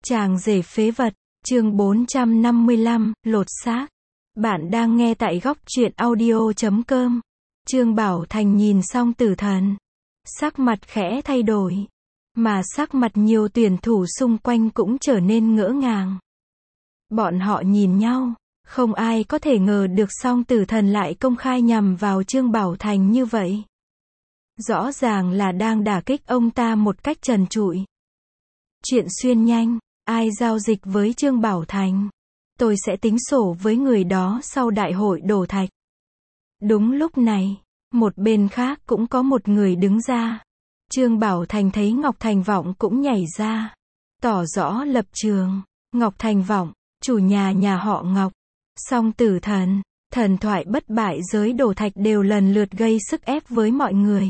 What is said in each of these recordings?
Chàng rể phế vật, chương 455, lột xác. Bạn đang nghe tại góc truyện audio.com. Trương Bảo Thành nhìn Song Tử Thần, sắc mặt khẽ thay đổi, mà sắc mặt nhiều tuyển thủ xung quanh cũng trở nên ngỡ ngàng. Bọn họ nhìn nhau, không ai có thể ngờ được Song Tử Thần lại công khai nhằm vào Trương Bảo Thành như vậy. Rõ ràng là đang đả kích ông ta một cách trần trụi. Chuyện xuyên nhanh, ai giao dịch với Trương Bảo Thành? Tôi sẽ tính sổ với người đó sau đại hội đổ thạch. Đúng lúc này, một bên khác cũng có một người đứng ra. Trương Bảo Thành thấy Ngọc Thành Vọng cũng nhảy ra, tỏ rõ lập trường. Ngọc Thành Vọng, chủ nhà họ Ngọc, Song Tử Thần, thần thoại bất bại giới đổ thạch đều lần lượt gây sức ép với mọi người.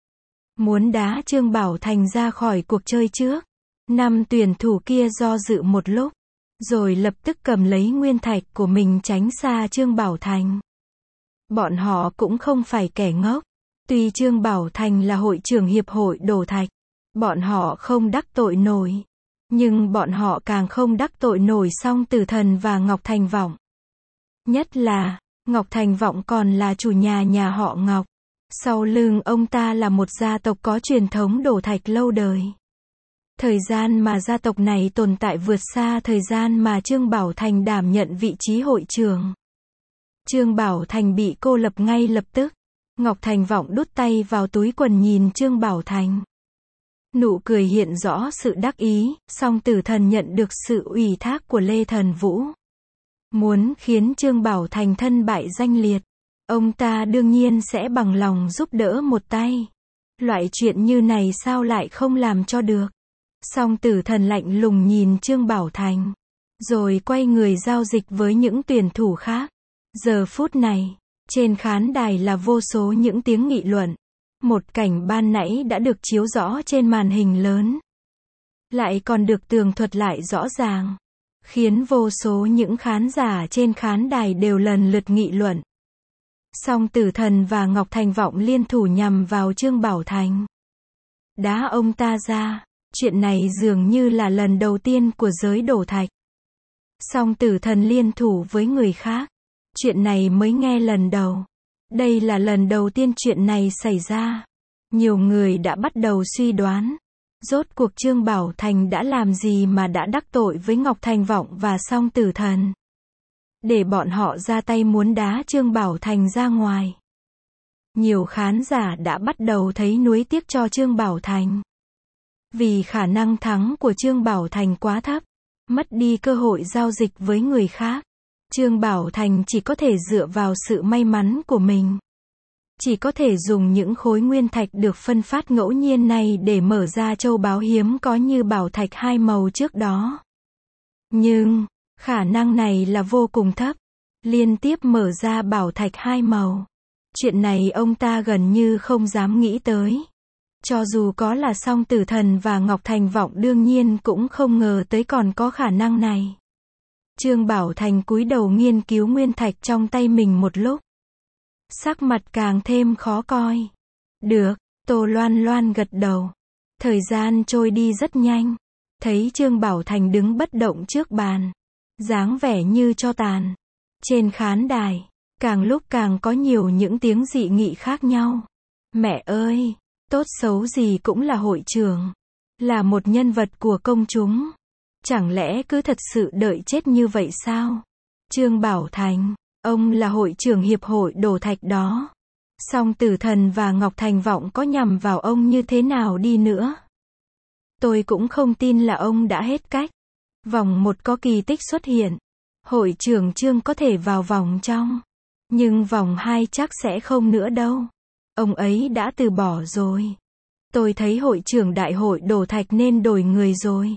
Muốn đá Trương Bảo Thành ra khỏi cuộc chơi trước. 5 tuyển thủ kia do dự một lúc, rồi lập tức cầm lấy nguyên thạch của mình tránh xa Trương Bảo Thành. Bọn họ cũng không phải kẻ ngốc. Tuy Trương Bảo Thành là hội trưởng hiệp hội đổ thạch, bọn họ không đắc tội nổi. Nhưng bọn họ càng không đắc tội nổi Song Tử Thần và Ngọc Thành Vọng. Nhất là, Ngọc Thành Vọng còn là chủ nhà họ Ngọc. Sau lưng ông ta là một gia tộc có truyền thống đổ thạch lâu đời. Thời gian mà gia tộc này tồn tại vượt xa thời gian mà Trương Bảo Thành đảm nhận vị trí hội trưởng. Trương Bảo Thành bị cô lập ngay lập tức. Ngọc Thành Vọng đút tay vào túi quần nhìn Trương Bảo Thành. Nụ cười hiện rõ sự đắc ý. Song Tử Thần nhận được sự ủy thác của Lê Thần Vũ, muốn khiến Trương Bảo Thành thân bại danh liệt, ông ta đương nhiên sẽ bằng lòng giúp đỡ một tay. Loại chuyện như này sao lại không làm cho được. Song Tử Thần lạnh lùng nhìn Trương Bảo Thành, rồi quay người giao dịch với những tuyển thủ khác. Giờ phút này, trên khán đài là vô số những tiếng nghị luận. Một cảnh ban nãy đã được chiếu rõ trên màn hình lớn, lại còn được tường thuật lại rõ ràng, khiến vô số những khán giả trên khán đài đều lần lượt nghị luận. Song Tử Thần và Ngọc Thành Vọng liên thủ nhằm vào Trương Bảo Thành, đá ông ta ra. Chuyện này dường như là lần đầu tiên của giới đổ thạch. Song Tử Thần liên thủ với người khác, chuyện này mới nghe lần đầu. Đây là lần đầu tiên chuyện này xảy ra. Nhiều người đã bắt đầu suy đoán, rốt cuộc Trương Bảo Thành đã làm gì mà đã đắc tội với Ngọc Thành Vọng và Song Tử Thần, để bọn họ ra tay muốn đá Trương Bảo Thành ra ngoài. Nhiều khán giả đã bắt đầu thấy nuối tiếc cho Trương Bảo Thành, vì khả năng thắng của Trương Bảo Thành quá thấp, mất đi cơ hội giao dịch với người khác. Trương Bảo Thành chỉ có thể dựa vào sự may mắn của mình, chỉ có thể dùng những khối nguyên thạch được phân phát ngẫu nhiên này để mở ra châu báu hiếm có như bảo thạch 2 màu trước đó. Nhưng, khả năng này là vô cùng thấp. Liên tiếp mở ra bảo thạch 2 màu. Chuyện này ông ta gần như không dám nghĩ tới. Cho dù có là Song Tử Thần và Ngọc Thành Vọng đương nhiên cũng không ngờ tới còn có khả năng này. Trương Bảo Thành cúi đầu nghiên cứu nguyên thạch trong tay mình một lúc. Sắc mặt càng thêm khó coi. Được, Tô Loan Loan gật đầu. Thời gian trôi đi rất nhanh. Thấy Trương Bảo Thành đứng bất động trước bàn, dáng vẻ như tro tàn. Trên khán đài, càng lúc càng có nhiều những tiếng dị nghị khác nhau. Mẹ ơi! Tốt xấu gì cũng là hội trưởng, là một nhân vật của công chúng. Chẳng lẽ cứ thật sự đợi chết như vậy sao? Trương Bảo Thành, ông là hội trưởng hiệp hội đổ thạch đó. Song Tử Thần và Ngọc Thành Vọng có nhằm vào ông như thế nào đi nữa, tôi cũng không tin là ông đã hết cách. Vòng 1 có kỳ tích xuất hiện. Hội trưởng Trương có thể vào vòng trong. Nhưng vòng 2 chắc sẽ không nữa đâu. Ông ấy đã từ bỏ rồi. Tôi thấy hội trưởng đại hội đổ thạch nên đổi người rồi.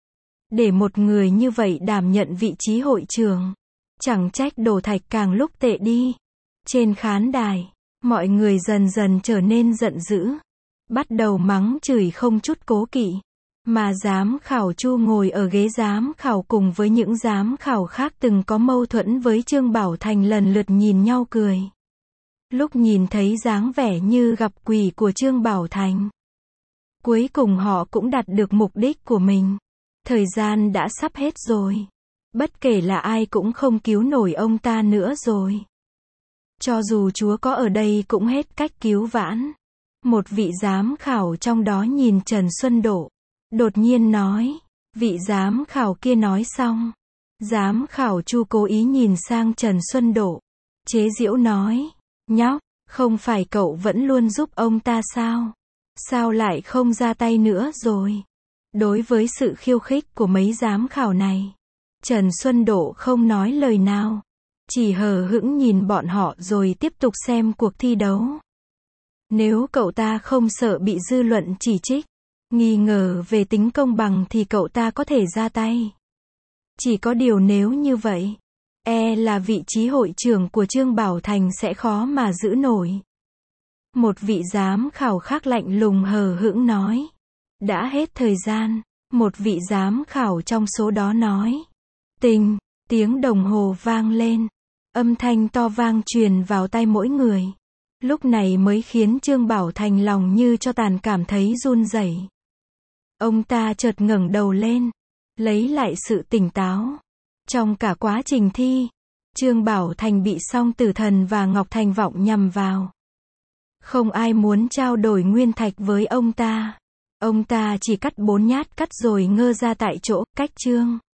Để một người như vậy đảm nhận vị trí hội trưởng, chẳng trách đổ thạch càng lúc tệ đi. Trên khán đài, mọi người dần dần trở nên giận dữ, bắt đầu mắng chửi không chút cố kỵ. Mà giám khảo Chu ngồi ở ghế giám khảo cùng với những giám khảo khác từng có mâu thuẫn với Trương Bảo Thành lần lượt nhìn nhau cười. Lúc nhìn thấy dáng vẻ như gặp quỷ của Trương Bảo Thành, cuối cùng họ cũng đạt được mục đích của mình. Thời gian đã sắp hết rồi. Bất kể là ai cũng không cứu nổi ông ta nữa rồi. Cho dù Chúa có ở đây cũng hết cách cứu vãn. Một vị giám khảo trong đó nhìn Trần Xuân Độ. Đột nhiên nói. Vị giám khảo kia nói xong. Giám khảo Chu cố ý nhìn sang Trần Xuân Độ. Chế giễu nói. Nhóc, không phải cậu vẫn luôn giúp ông ta sao? Sao lại không ra tay nữa rồi? Đối với sự khiêu khích của mấy giám khảo này, Trần Xuân Độ không nói lời nào. Chỉ hờ hững nhìn bọn họ rồi tiếp tục xem cuộc thi đấu. Nếu cậu ta không sợ bị dư luận chỉ trích, nghi ngờ về tính công bằng thì cậu ta có thể ra tay. Chỉ có điều nếu như vậy, là vị trí hội trưởng của Trương Bảo Thành sẽ khó mà giữ nổi. Một vị giám khảo khác lạnh lùng hờ hững nói. Đã hết thời gian. Một vị giám khảo trong số đó nói. Tình, tiếng đồng hồ vang lên. Âm thanh to vang truyền vào tai mỗi người. Lúc này mới khiến Trương Bảo Thành lòng như cho tàn cảm thấy run rẩy. Ông ta chợt ngẩng đầu lên, lấy lại sự tỉnh táo. Trong cả quá trình thi, Trương Bảo Thành bị Song Tử Thần và Ngọc Thành Vọng nhằm vào. Không ai muốn trao đổi nguyên thạch với ông ta. Ông ta chỉ cắt 4 nhát cắt rồi ngơ ra tại chỗ, cách Trương